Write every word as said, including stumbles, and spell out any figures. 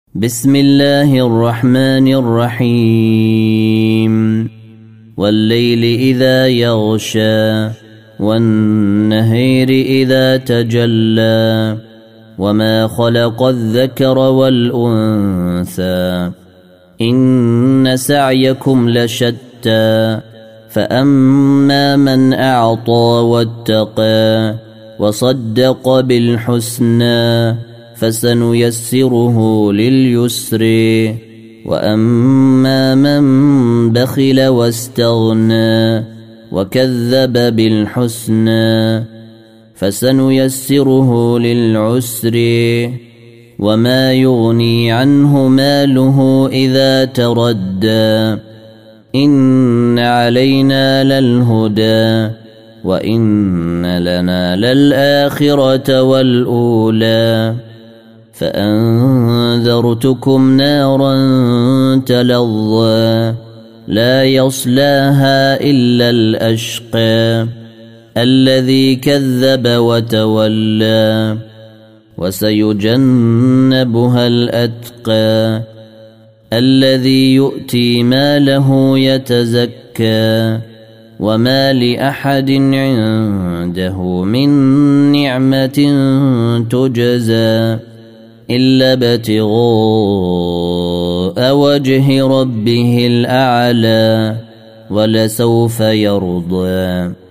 بسم الله الرحمن الرحيم والليل إذا يغشى والنهار إذا تجلى وما خلق الذكر والأنثى إن سعيكم لشتى فأما من أعطى واتقى وصدق بالحسنى فسنيسره لليسر وأما من بخل واستغنى وكذب بالحسنى فسنيسره للعسر وما يغني عنه ماله إذا تردى إن علينا للهدى وإن لنا للآخرة والأولى فأنذرتكم نارا تلظى لا يصلاها إلا الأشقى الذي كذب وتولى وسيجنبها الأتقى الذي يؤتي ماله يتزكى وما لأحد عنده من نعمة تجزى إلا ابتغاء وجه ربه الأعلى ولسوف يرضى.